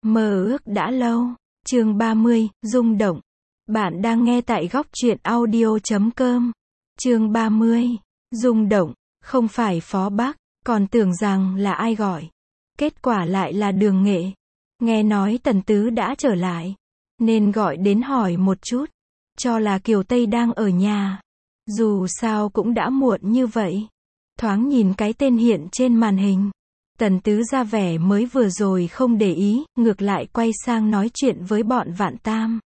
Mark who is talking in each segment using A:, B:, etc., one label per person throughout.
A: Mơ ước đã lâu. Chương 30, rung động. Bạn đang nghe tại góc truyện audio.com. Chương 30, rung động. Không phải Phó Bắc, còn tưởng rằng là ai gọi. Kết quả lại là Đường Nghệ. Nghe nói Tần Tứ đã trở lại, nên gọi đến hỏi một chút. Cho là Kiều Tây đang ở nhà. Dù sao cũng đã muộn như vậy. Thoáng nhìn cái tên hiện trên màn hình. Tần Tứ ra vẻ mới vừa rồi không để ý, ngược lại quay sang nói chuyện với bọn Vạn Tam.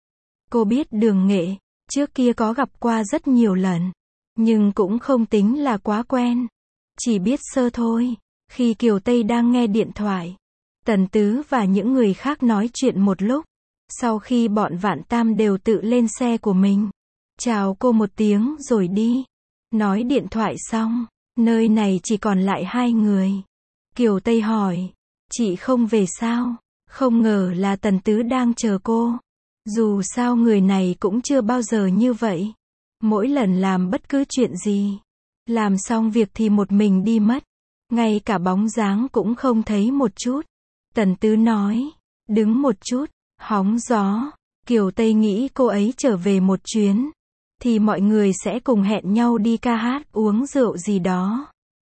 A: Cô biết Đường Nghệ, trước kia có gặp qua rất nhiều lần, nhưng cũng không tính là quá quen. Chỉ biết sơ thôi. Khi Kiều Tây đang nghe điện thoại, Tần Tứ và những người khác nói chuyện một lúc. Sau khi bọn Vạn Tam đều tự lên xe của mình, chào cô một tiếng rồi đi. Nói điện thoại xong, nơi này chỉ còn lại hai người. Kiều Tây hỏi, chị không về sao? Không ngờ là Tần Tứ đang chờ cô. Dù sao người này cũng chưa bao giờ như vậy. Mỗi lần làm bất cứ chuyện gì, làm xong việc thì một mình đi mất. Ngay cả bóng dáng cũng không thấy một chút. Tần Tứ nói, đứng một chút, hóng gió. Kiều Tây nghĩ cô ấy trở về một chuyến, thì mọi người sẽ cùng hẹn nhau đi ca hát, uống rượu gì đó.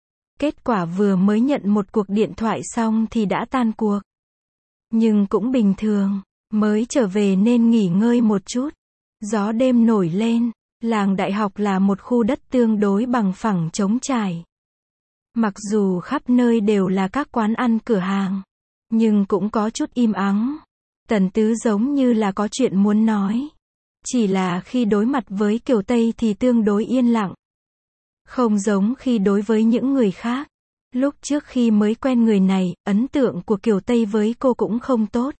A: Kết quả vừa mới nhận một cuộc điện thoại xong thì đã tan cuộc. Nhưng cũng bình thường, mới trở về nên nghỉ ngơi một chút. Gió đêm nổi lên, làng Đại Học là một khu đất tương đối bằng phẳng trống trải. Mặc dù khắp nơi đều là các quán ăn cửa hàng, nhưng cũng có chút im ắng. Tần Tứ giống như là có chuyện muốn nói. Chỉ là khi đối mặt với Kiều Tây thì tương đối yên lặng. Không giống khi đối với những người khác. Lúc trước khi mới quen người này, ấn tượng của Kiều Tây với cô cũng không tốt.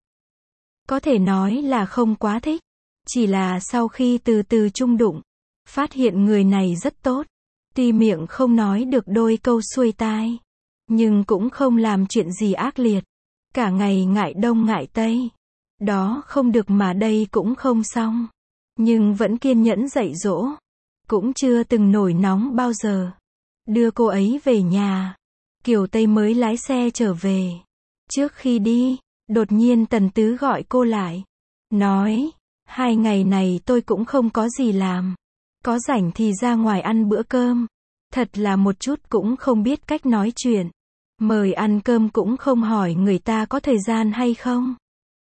A: Có thể nói là không quá thích. Chỉ là sau khi từ từ chung đụng, phát hiện người này rất tốt. Tuy miệng không nói được đôi câu xuôi tai, nhưng cũng không làm chuyện gì ác liệt. Cả ngày ngại đông ngại tây. Đó không được mà đây cũng không xong. Nhưng vẫn kiên nhẫn dạy dỗ. Cũng chưa từng nổi nóng bao giờ. Đưa cô ấy về nhà, Kiều Tây mới lái xe trở về. Trước khi đi, đột nhiên Tần Tứ gọi cô lại. Nói, 2 ngày này tôi cũng không có gì làm. Có rảnh thì ra ngoài ăn bữa cơm. Thật là một chút cũng không biết cách nói chuyện. Mời ăn cơm cũng không hỏi người ta có thời gian hay không.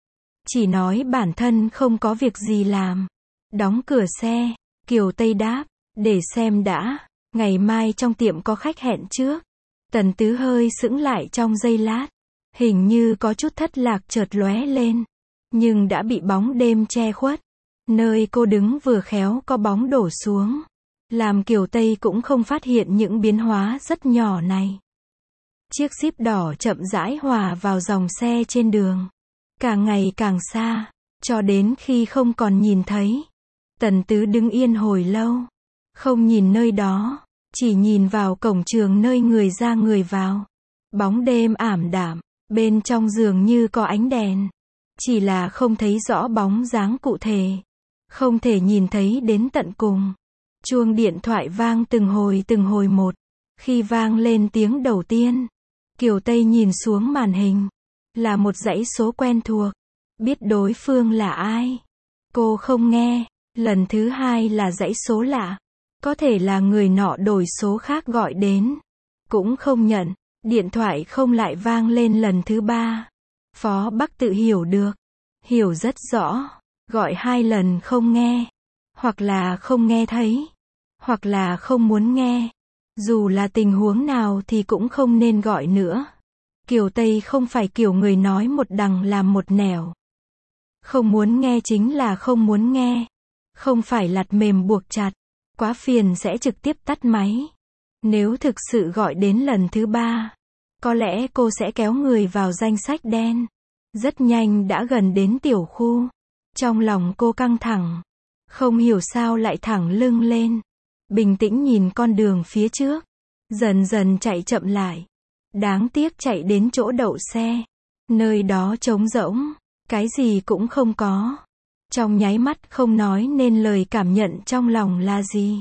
A: Chỉ nói bản thân không có việc gì làm. Đóng cửa xe, Kiều Tây đáp, để xem đã, ngày mai trong tiệm có khách hẹn trước. Tần Tứ hơi sững lại trong giây lát. Hình như có chút thất lạc chợt lóe lên. Nhưng đã bị bóng đêm che khuất. Nơi cô đứng vừa khéo có bóng đổ xuống. Làm Kiều Tây cũng không phát hiện những biến hóa rất nhỏ này. Chiếc Jeep đỏ chậm rãi hòa vào dòng xe trên đường. Càng ngày càng xa, cho đến khi không còn nhìn thấy. Tần Tứ đứng yên hồi lâu. Không nhìn nơi đó, chỉ nhìn vào cổng trường nơi người ra người vào. Bóng đêm ảm đạm, bên trong dường như có ánh đèn. Chỉ là không thấy rõ bóng dáng cụ thể. Không thể nhìn thấy đến tận cùng. Chuông điện thoại vang từng hồi một. Khi vang lên tiếng đầu tiên, Kiều Tây nhìn xuống màn hình. Là một dãy số quen thuộc. Biết đối phương là ai. Cô không nghe. Lần thứ hai là dãy số lạ. Có thể là người nọ đổi số khác gọi đến. Cũng không nhận. Điện thoại không lại vang lên lần thứ ba. Phó Bắc tự hiểu được. Hiểu rất rõ. Gọi 2 lần không nghe. Hoặc là không nghe thấy. Hoặc là không muốn nghe. Dù là tình huống nào thì cũng không nên gọi nữa. Kiều Tây không phải kiểu người nói một đằng làm một nẻo. Không muốn nghe chính là không muốn nghe. Không phải lặt mềm buộc chặt. Quá phiền sẽ trực tiếp tắt máy. Nếu thực sự gọi đến lần thứ ba, có lẽ cô sẽ kéo người vào danh sách đen. Rất nhanh đã gần đến tiểu khu. Trong lòng cô căng thẳng. Không hiểu sao lại thẳng lưng lên. Bình tĩnh nhìn con đường phía trước. Dần dần chạy chậm lại. Đáng tiếc chạy đến chỗ đậu xe. Nơi đó trống rỗng. Cái gì cũng không có. Trong nháy mắt không nói nên lời cảm nhận trong lòng là gì.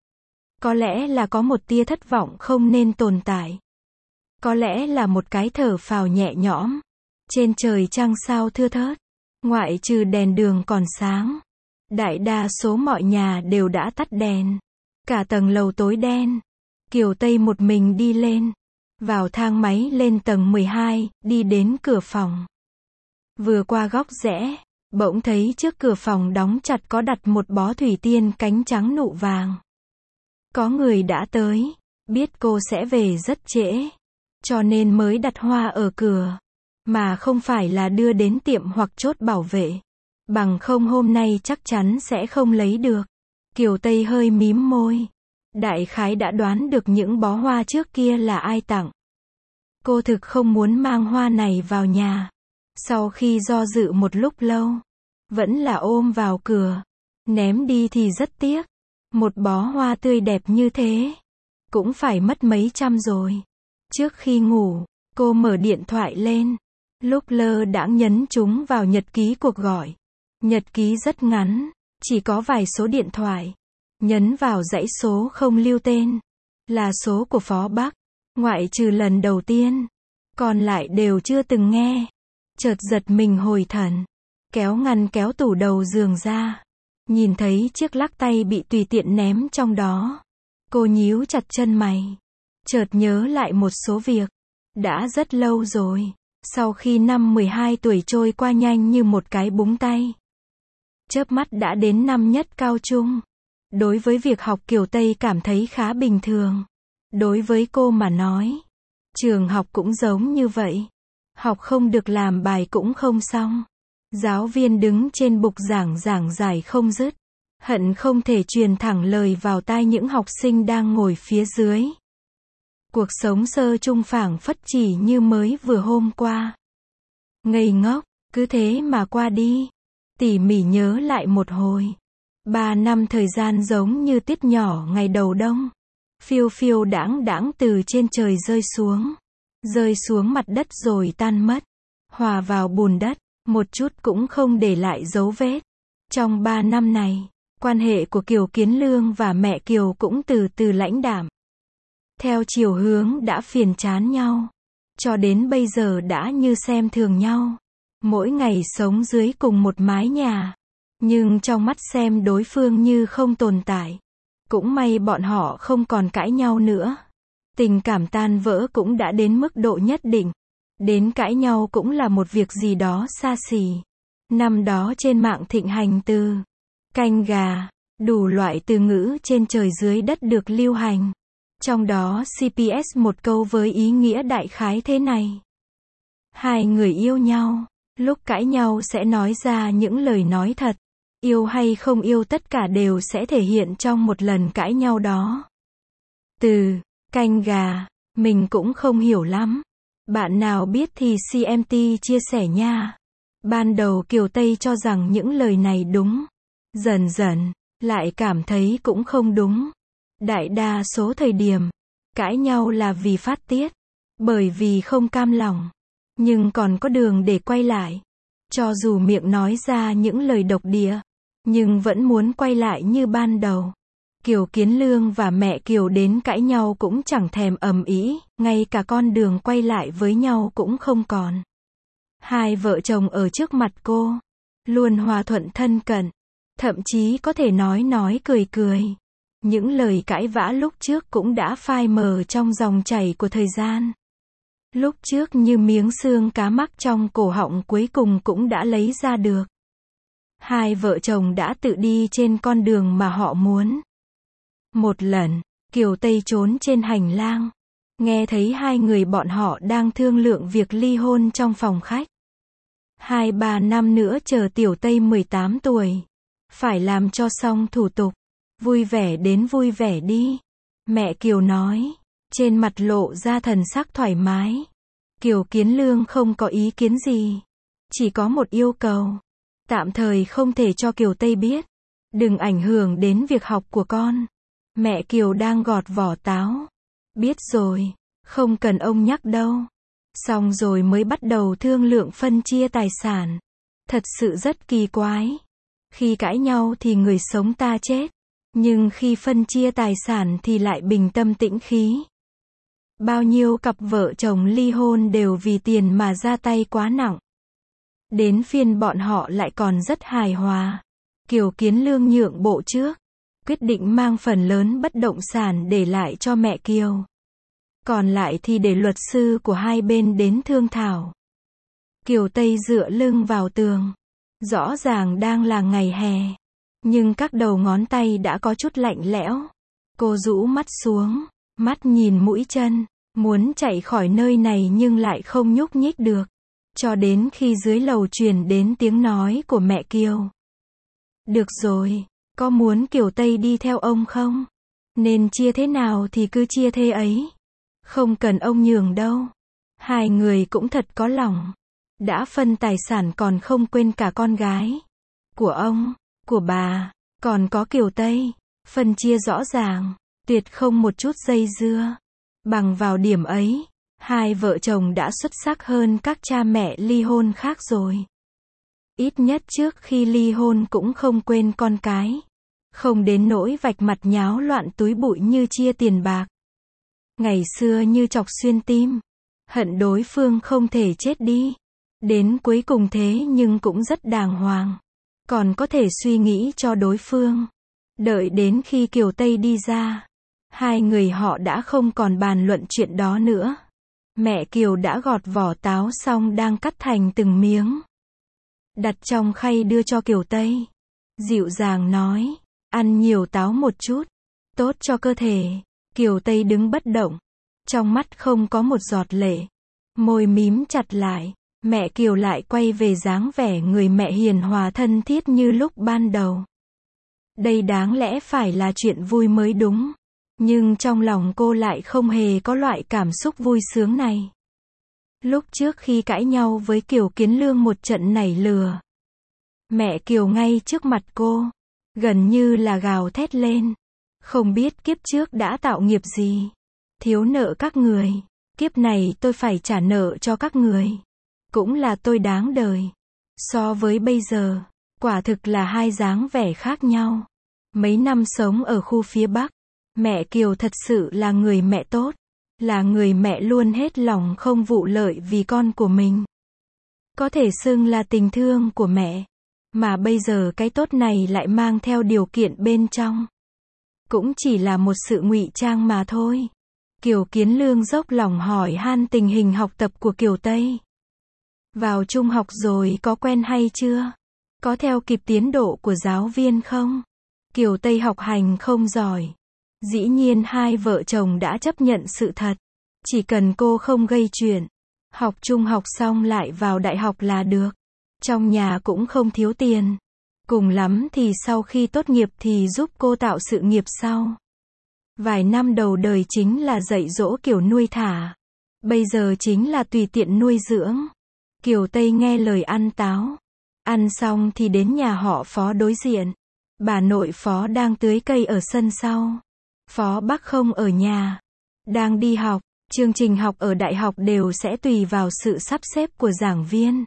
A: Có lẽ là có một tia thất vọng không nên tồn tại. Có lẽ là một cái thở phào nhẹ nhõm. Trên trời trăng sao thưa thớt, ngoại trừ đèn đường còn sáng. Đại đa số mọi nhà đều đã tắt đèn. Cả tầng lầu tối đen. Kiều Tây một mình đi lên. Vào thang máy lên tầng 12, đi đến cửa phòng. Vừa qua góc rẽ, bỗng thấy trước cửa phòng đóng chặt có đặt một bó thủy tiên cánh trắng nụ vàng. Có người đã tới, biết cô sẽ về rất trễ, cho nên mới đặt hoa ở cửa, mà không phải là đưa đến tiệm hoặc chốt bảo vệ. Bằng không hôm nay chắc chắn sẽ không lấy được. Kiều Tây hơi mím môi. Đại khái đã đoán được những bó hoa trước kia là ai tặng. Cô thực không muốn mang hoa này vào nhà. Sau khi do dự một lúc lâu, vẫn là ôm vào cửa. Ném đi thì rất tiếc. Một bó hoa tươi đẹp như thế, cũng phải mất mấy trăm rồi. Trước khi ngủ, cô mở điện thoại lên. Lúc lơ đãng nhấn chúng vào nhật ký cuộc gọi. Nhật ký rất ngắn, chỉ có vài số điện thoại. Nhấn vào dãy số không lưu tên. Là số của Phó Bắc, ngoại trừ lần đầu tiên. Còn lại đều chưa từng nghe. Chợt giật mình hồi thần. Kéo ngăn kéo tủ đầu giường ra. Nhìn thấy chiếc lắc tay bị tùy tiện ném trong đó. Cô nhíu chặt chân mày. Chợt nhớ lại một số việc. Đã rất lâu rồi. Sau khi năm 12 tuổi trôi qua nhanh như một cái búng tay. Chớp mắt đã đến năm nhất cao trung. Đối với việc học Kiều Tây cảm thấy khá bình thường. Đối với cô mà nói, trường học cũng giống như vậy. Học không được làm bài cũng không xong. Giáo viên đứng trên bục giảng giải không dứt. Hận không thể truyền thẳng lời vào tai những học sinh đang ngồi phía dưới. Cuộc sống sơ trung phảng phất chỉ như mới vừa hôm qua. Ngây ngốc, cứ thế mà qua đi. Tỉ mỉ nhớ lại một hồi. 3 năm thời gian giống như tiết nhỏ ngày đầu đông. Phiêu phiêu đãng đãng từ trên trời rơi xuống. Rơi xuống mặt đất rồi tan mất. Hòa vào bùn đất, một chút cũng không để lại dấu vết. Trong 3 năm này, quan hệ của Kiều Kiến Lương và mẹ Kiều cũng từ từ lãnh đạm. Theo chiều hướng đã phiền chán nhau. Cho đến bây giờ đã như xem thường nhau. Mỗi ngày sống dưới cùng một mái nhà. Nhưng trong mắt xem đối phương như không tồn tại. Cũng may bọn họ không còn cãi nhau nữa. Tình cảm tan vỡ cũng đã đến mức độ nhất định. Đến cãi nhau cũng là một việc gì đó xa xỉ. Năm đó trên mạng thịnh hành từ canh gà, đủ loại từ ngữ trên trời dưới đất được lưu hành. Trong đó CPS một câu với ý nghĩa đại khái thế này. Hai người yêu nhau, lúc cãi nhau sẽ nói ra những lời nói thật. Yêu hay không yêu tất cả đều sẽ thể hiện trong một lần cãi nhau đó. Từ canh gà, mình cũng không hiểu lắm. Bạn nào biết thì CMT chia sẻ nha. Ban đầu Kiều Tây cho rằng những lời này đúng. Dần dần, lại cảm thấy cũng không đúng. Đại đa số thời điểm, cãi nhau là vì phát tiết. Bởi vì không cam lòng. Nhưng còn có đường để quay lại. Cho dù miệng nói ra những lời độc địa, nhưng vẫn muốn quay lại như ban đầu. Kiều Kiến Lương và mẹ Kiều đến cãi nhau cũng chẳng thèm ầm ĩ, ngay cả con đường quay lại với nhau cũng không còn. Hai vợ chồng ở trước mặt cô, luôn hòa thuận thân cận, thậm chí có thể nói cười. Những lời cãi vã lúc trước cũng đã phai mờ trong dòng chảy của thời gian. Lúc trước như miếng xương cá mắc trong cổ họng cuối cùng cũng đã lấy ra được. Hai vợ chồng đã tự đi trên con đường mà họ muốn. Một lần, Kiều Tây trốn trên hành lang. Nghe thấy hai người bọn họ đang thương lượng việc ly hôn trong phòng khách. 2-3 năm nữa chờ Tiểu Tây 18 tuổi. Phải làm cho xong thủ tục. Vui vẻ đến vui vẻ đi. Mẹ Kiều nói. Trên mặt lộ ra thần sắc thoải mái. Kiều Kiến Lương không có ý kiến gì. Chỉ có một yêu cầu. Tạm thời không thể cho Kiều Tây biết. Đừng ảnh hưởng đến việc học của con. Mẹ Kiều đang gọt vỏ táo. Biết rồi, không cần ông nhắc đâu. Xong rồi mới bắt đầu thương lượng phân chia tài sản. Thật sự rất kỳ quái. Khi cãi nhau thì người sống ta chết. Nhưng khi phân chia tài sản thì lại bình tâm tĩnh khí. Bao nhiêu cặp vợ chồng ly hôn đều vì tiền mà ra tay quá nặng. Đến phiên bọn họ lại còn rất hài hòa. Kiều Kiến Lương nhượng bộ trước, quyết định mang phần lớn bất động sản để lại cho mẹ Kiều. Còn lại thì để luật sư của hai bên đến thương thảo. Kiều Tây dựa lưng vào tường. Rõ ràng đang là ngày hè. Nhưng các đầu ngón tay đã có chút lạnh lẽo. Cô rũ mắt xuống, mắt nhìn mũi chân, muốn chạy khỏi nơi này nhưng lại không nhúc nhích được. Cho đến khi dưới lầu truyền đến tiếng nói của mẹ Kiều. Được rồi, có muốn Kiều Tây đi theo ông không? Nên chia thế nào thì cứ chia thế ấy. Không cần ông nhường đâu. Hai người cũng thật có lòng. Đã phân tài sản còn không quên cả con gái. Của ông, của bà, còn có Kiều Tây. Phân chia rõ ràng, tuyệt không một chút dây dưa. Bằng vào điểm ấy, hai vợ chồng đã xuất sắc hơn các cha mẹ ly hôn khác rồi. Ít nhất trước khi ly hôn cũng không quên con cái. Không đến nỗi vạch mặt nháo loạn túi bụi như chia tiền bạc. Ngày xưa như chọc xuyên tim. Hận đối phương không thể chết đi. Đến cuối cùng thế nhưng cũng rất đàng hoàng. Còn có thể suy nghĩ cho đối phương. Đợi đến khi Kiều Tây đi ra. Hai người họ đã không còn bàn luận chuyện đó nữa. Mẹ Kiều đã gọt vỏ táo xong đang cắt thành từng miếng. Đặt trong khay đưa cho Kiều Tây. Dịu dàng nói, ăn nhiều táo một chút, tốt cho cơ thể. Kiều Tây đứng bất động, trong mắt không có một giọt lệ. Môi mím chặt lại, mẹ Kiều lại quay về dáng vẻ người mẹ hiền hòa thân thiết như lúc ban đầu. Đây đáng lẽ phải là chuyện vui mới đúng. Nhưng trong lòng cô lại không hề có loại cảm xúc vui sướng này. Lúc trước khi cãi nhau với Kiều Kiến Lương một trận nảy lửa. Mẹ Kiều ngay trước mặt cô, gần như là gào thét lên. Không biết kiếp trước đã tạo nghiệp gì. Thiếu nợ các người. Kiếp này tôi phải trả nợ cho các người. Cũng là tôi đáng đời. So với bây giờ, quả thực là hai dáng vẻ khác nhau. Mấy năm sống ở khu phía Bắc, mẹ Kiều thật sự là người mẹ tốt. Là người mẹ luôn hết lòng không vụ lợi vì con của mình. Có thể xưng là tình thương của mẹ. Mà bây giờ cái tốt này lại mang theo điều kiện bên trong. Cũng chỉ là một sự ngụy trang mà thôi. Kiều Kiến Lương dốc lòng hỏi han tình hình học tập của Kiều Tây. Vào trung học rồi có quen hay chưa? Có theo kịp tiến độ của giáo viên không? Kiều Tây học hành không giỏi. Dĩ nhiên hai vợ chồng đã chấp nhận sự thật. Chỉ cần cô không gây chuyện. Học trung học xong lại vào đại học là được. Trong nhà cũng không thiếu tiền. Cùng lắm thì sau khi tốt nghiệp thì giúp cô tạo sự nghiệp sau. Vài năm đầu đời chính là dạy dỗ kiểu nuôi thả. Bây giờ chính là tùy tiện nuôi dưỡng. Kiều Tây nghe lời ăn táo. Ăn xong thì đến nhà họ Phó đối diện. Bà nội Phó đang tưới cây ở sân sau. Phó Bắc không ở nhà. Đang đi học. Chương trình học ở đại học đều sẽ tùy vào sự sắp xếp của giảng viên.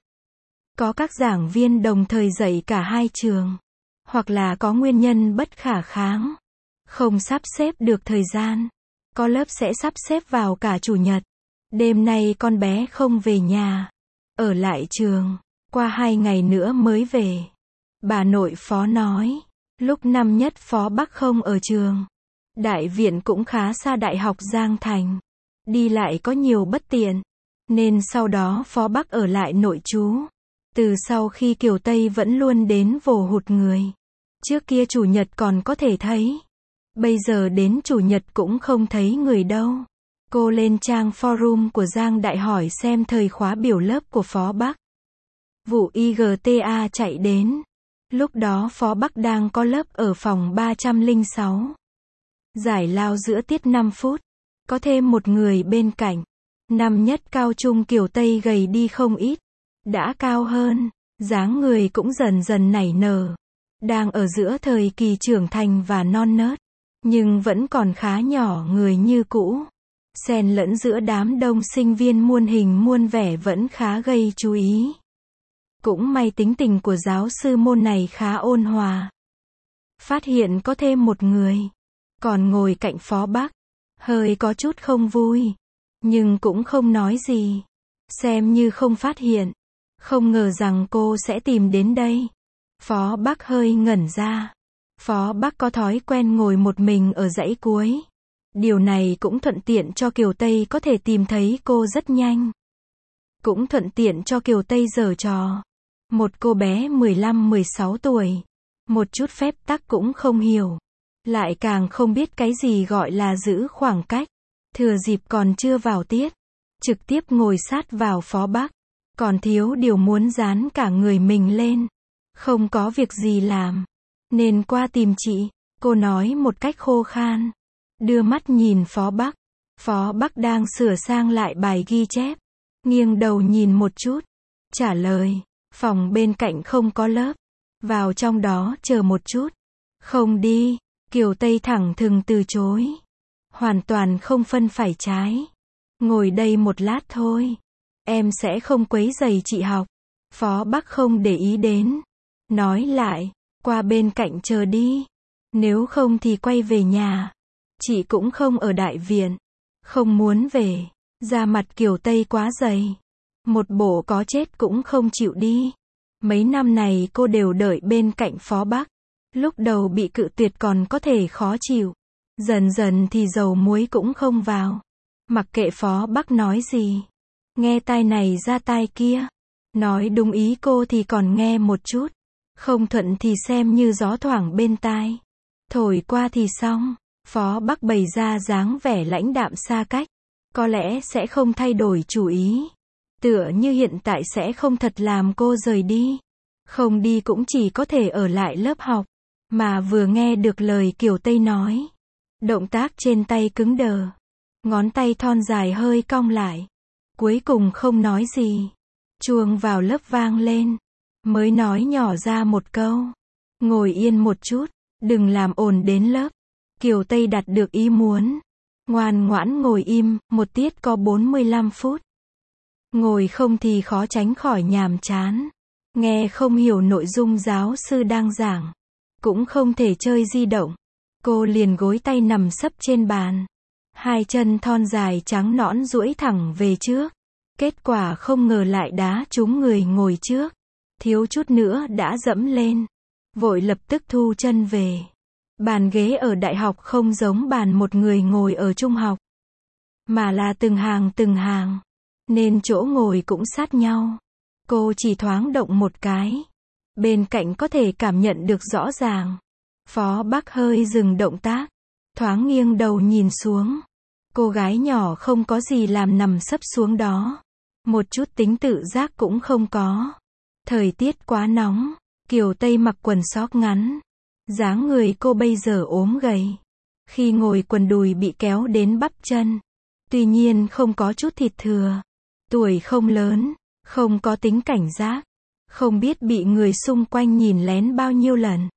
A: Có các giảng viên đồng thời dạy cả hai trường. Hoặc là có nguyên nhân bất khả kháng. Không sắp xếp được thời gian. Có lớp sẽ sắp xếp vào cả chủ nhật. Đêm nay con bé không về nhà. Ở lại trường. Qua 2 ngày nữa mới về. Bà nội Phó nói. Lúc năm nhất Phó Bắc không ở trường. Đại viện cũng khá xa Đại học Giang Thành. Đi lại có nhiều bất tiện. Nên sau đó Phó Bắc ở lại nội trú. Từ sau khi Kiều Tây vẫn luôn đến vồ hụt người. Trước kia chủ nhật còn có thể thấy. Bây giờ đến chủ nhật cũng không thấy người đâu. Cô lên trang forum của Giang Đại hỏi xem thời khóa biểu lớp của Phó Bắc. Vụ IGTA chạy đến. Lúc đó Phó Bắc đang có lớp ở phòng 306. Giải lao giữa tiết 5 phút. Có thêm một người bên cạnh. Năm nhất cao trung Kiều Tây gầy đi không ít. Đã cao hơn. Dáng người cũng dần dần nảy nở. Đang ở giữa thời kỳ trưởng thành và non nớt. Nhưng vẫn còn khá nhỏ người như cũ. Xen lẫn giữa đám đông sinh viên muôn hình muôn vẻ vẫn khá gây chú ý. Cũng may tính tình của giáo sư môn này khá ôn hòa. Phát hiện có thêm một người. Còn ngồi cạnh Phó Bắc. Hơi có chút không vui. Nhưng cũng không nói gì. Xem như không phát hiện. Không ngờ rằng cô sẽ tìm đến đây. Phó Bắc hơi ngẩn ra. Phó Bắc có thói quen ngồi một mình ở dãy cuối. Điều này cũng thuận tiện cho Kiều Tây có thể tìm thấy cô rất nhanh. Cũng thuận tiện cho Kiều Tây giở trò. Một cô bé 15-16 tuổi. Một chút phép tắc cũng không hiểu. Lại càng không biết cái gì gọi là giữ khoảng cách. Thừa dịp còn chưa vào tiết. Trực tiếp ngồi sát vào Phó Bắc. Còn thiếu điều muốn dán cả người mình lên. Không có việc gì làm. Nên qua tìm chị. Cô nói một cách khô khan. Đưa mắt nhìn Phó Bắc. Phó Bắc đang sửa sang lại bài ghi chép. Nghiêng đầu nhìn một chút. Trả lời. Phòng bên cạnh không có lớp. Vào trong đó chờ một chút. Không đi. Kiều Tây thẳng thừng từ chối. Hoàn toàn không phân phải trái. Ngồi đây một lát thôi. Em sẽ không quấy rầy chị học. Phó Bắc không để ý đến. Nói lại. Qua bên cạnh chờ đi. Nếu không thì quay về nhà. Chị cũng không ở đại viện. Không muốn về. Da mặt Kiều Tây quá dày. Một bộ có chết cũng không chịu đi. Mấy năm này cô đều đợi bên cạnh Phó Bắc. Lúc đầu bị cự tuyệt còn có thể khó chịu. Dần dần thì dầu muối cũng không vào. Mặc kệ Phó Bắc nói gì. Nghe tai này ra tai kia. Nói đúng ý cô thì còn nghe một chút. Không thuận thì xem như gió thoảng bên tai. Thổi qua thì xong. Phó Bắc bày ra dáng vẻ lãnh đạm xa cách. Có lẽ sẽ không thay đổi chủ ý. Tựa như hiện tại sẽ không thật làm cô rời đi. Không đi cũng chỉ có thể ở lại lớp học. Mà vừa nghe được lời Kiều Tây nói. Động tác trên tay cứng đờ. Ngón tay thon dài hơi cong lại. Cuối cùng không nói gì. Chuông vào lớp vang lên. Mới nói nhỏ ra một câu. Ngồi yên một chút. Đừng làm ồn đến lớp. Kiều Tây đạt được ý muốn. Ngoan ngoãn ngồi im. Một tiết có 45 phút. Ngồi không thì khó tránh khỏi nhàm chán. Nghe không hiểu nội dung giáo sư đang giảng. Cũng không thể chơi di động. Cô liền gối tay nằm sấp trên bàn. Hai chân thon dài trắng nõn duỗi thẳng về trước. Kết quả không ngờ lại đá trúng người ngồi trước. Thiếu chút nữa đã dẫm lên. Vội lập tức thu chân về. Bàn ghế ở đại học không giống bàn một người ngồi ở trung học. Mà là từng hàng. Nên chỗ ngồi cũng sát nhau. Cô chỉ thoáng động một cái. Bên cạnh có thể cảm nhận được rõ ràng. Phó Bắc hơi dừng động tác. Thoáng nghiêng đầu nhìn xuống. Cô gái nhỏ không có gì làm nằm sấp xuống đó. Một chút tính tự giác cũng không có. Thời tiết quá nóng. Kiều Tây mặc quần sóc ngắn. Dáng người cô bây giờ ốm gầy. Khi ngồi quần đùi bị kéo đến bắp chân. Tuy nhiên không có chút thịt thừa. Tuổi không lớn. Không có tính cảnh giác. Không biết bị người xung quanh nhìn lén bao nhiêu lần.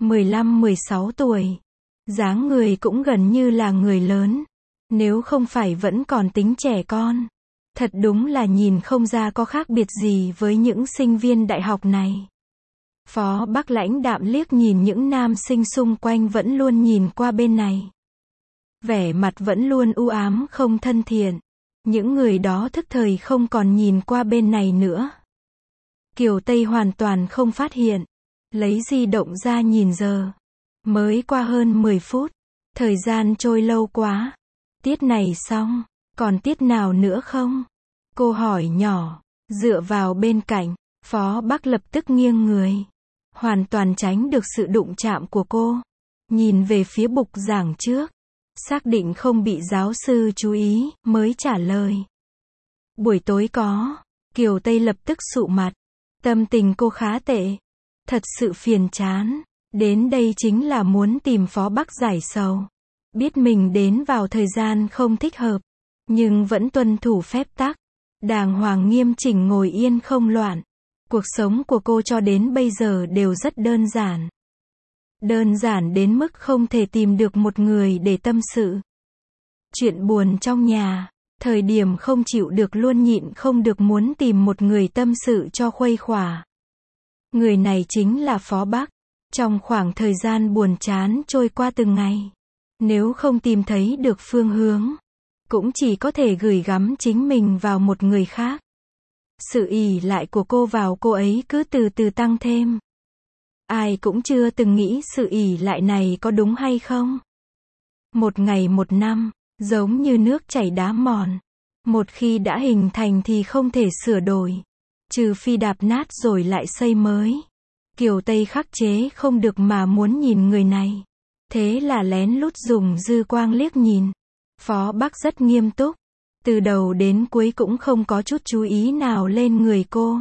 A: 15-16 tuổi. Dáng người cũng gần như là người lớn. Nếu không phải vẫn còn tính trẻ con. Thật đúng là nhìn không ra có khác biệt gì với những sinh viên đại học này. Phó Bắc lãnh đạm liếc nhìn những nam sinh xung quanh vẫn luôn nhìn qua bên này. Vẻ mặt vẫn luôn u ám không thân thiện. Những người đó thức thời không còn nhìn qua bên này nữa. Kiều Tây hoàn toàn không phát hiện. Lấy di động ra nhìn giờ. Mới qua hơn 10 phút. Thời gian trôi lâu quá. Tiết này xong. Còn tiết nào nữa không? Cô hỏi nhỏ. Dựa vào bên cạnh. Phó Bắc lập tức nghiêng người. Hoàn toàn tránh được sự đụng chạm của cô. Nhìn về phía bục giảng trước. Xác định không bị giáo sư chú ý, mới trả lời. Buổi tối có. Kiều Tây lập tức sụ mặt. Tâm tình cô khá tệ. Thật sự phiền chán. Đến đây chính là muốn tìm Phó Bắc giải sầu. Biết mình đến vào thời gian không thích hợp. Nhưng vẫn tuân thủ phép tắc. Đàng hoàng nghiêm chỉnh ngồi yên không loạn. Cuộc sống của cô cho đến bây giờ đều rất đơn giản. Đơn giản đến mức không thể tìm được một người để tâm sự. Chuyện buồn trong nhà. Thời điểm không chịu được luôn nhịn không được muốn tìm một người tâm sự cho khuây khỏa. Người này chính là Phó Bắc. Trong khoảng thời gian buồn chán trôi qua từng ngày. Nếu không tìm thấy được phương hướng. Cũng chỉ có thể gửi gắm chính mình vào một người khác. Sự ỷ lại của cô vào cô ấy cứ từ từ tăng thêm. Ai cũng chưa từng nghĩ sự ỷ lại này có đúng hay không. Một ngày một năm, giống như nước chảy đá mòn. Một khi đã hình thành thì không thể sửa đổi. Trừ phi đạp nát rồi lại xây mới. Kiều Tây khắc chế không được mà muốn nhìn người này. Thế là lén lút dùng dư quang liếc nhìn. Phó Bắc rất nghiêm túc. Từ đầu đến cuối cũng không có chút chú ý nào lên người cô.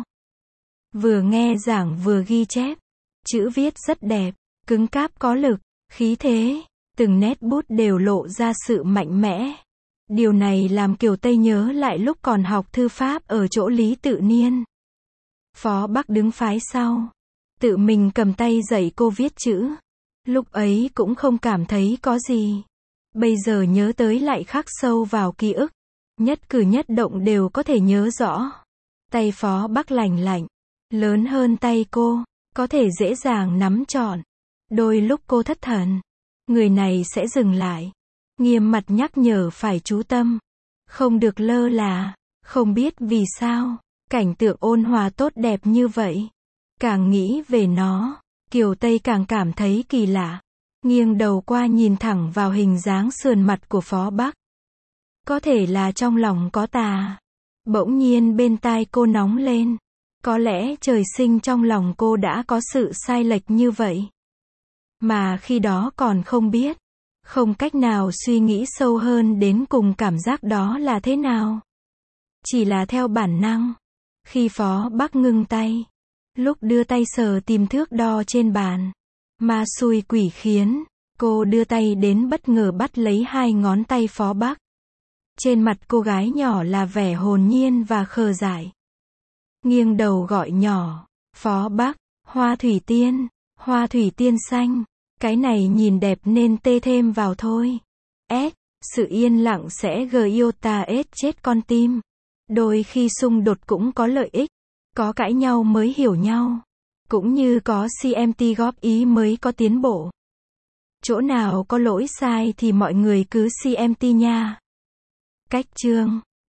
A: Vừa nghe giảng vừa ghi chép. Chữ viết rất đẹp, cứng cáp có lực, khí thế. Từng nét bút đều lộ ra sự mạnh mẽ. Điều này làm Kiều Tây nhớ lại lúc còn học thư pháp ở chỗ Lý Tự Niên. Phó Bắc đứng phái sau. Tự mình cầm tay dạy cô viết chữ. Lúc ấy cũng không cảm thấy có gì. Bây giờ nhớ tới lại khắc sâu vào ký ức. Nhất cử nhất động đều có thể nhớ rõ. Tay Phó Bắc lành lạnh. Lớn hơn tay cô. Có thể dễ dàng nắm trọn. Đôi lúc cô thất thần. Người này sẽ dừng lại. Nghiêm mặt nhắc nhở phải chú tâm. Không được lơ là. Không biết vì sao. Cảnh tượng ôn hòa tốt đẹp như vậy. Càng nghĩ về nó, Kiều Tây càng cảm thấy kỳ lạ. Nghiêng đầu qua nhìn thẳng vào hình dáng sườn mặt của Phó Bắc. Có thể là trong lòng có tà. Bỗng nhiên bên tai cô nóng lên. Có lẽ trời sinh trong lòng cô đã có sự sai lệch như vậy. Mà khi đó còn không biết. Không cách nào suy nghĩ sâu hơn đến cùng cảm giác đó là thế nào. Chỉ là theo bản năng. Khi Phó Bắc ngưng tay. Lúc đưa tay sờ tìm thước đo trên bàn. Ma xui quỷ khiến. Cô đưa tay đến bất ngờ bắt lấy hai ngón tay Phó Bắc. Trên mặt cô gái nhỏ là vẻ hồn nhiên và khờ dại. Nghiêng đầu gọi nhỏ. Phó Bắc, hoa thủy tiên, hoa thủy tiên xanh. Cái này nhìn đẹp nên tê thêm vào thôi. Sự yên lặng sẽ giota chết con tim. Đôi khi xung đột cũng có lợi ích. Có cãi nhau mới hiểu nhau. Cũng như có CMT góp ý mới có tiến bộ. Chỗ nào có lỗi sai thì mọi người cứ CMT nha. Cách chương